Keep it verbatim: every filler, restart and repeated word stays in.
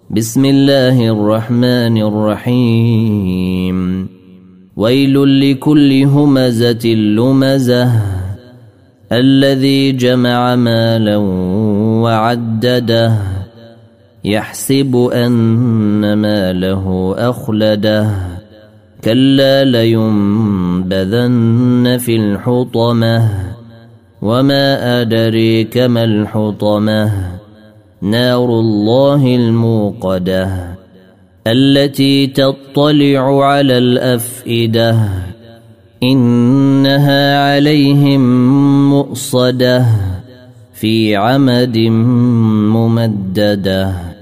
بسم الله الرحمن الرحيم ويل لكل همزة لمزة الذي جمع مالا وعدده يحسب أن ماله أخلده كلا لينبذن في الحطمة وما أدريك ما الحطمة نار الله الموقدة التي تطلع على الأفئدة إنها عليهم مؤصدة في عمد ممدده.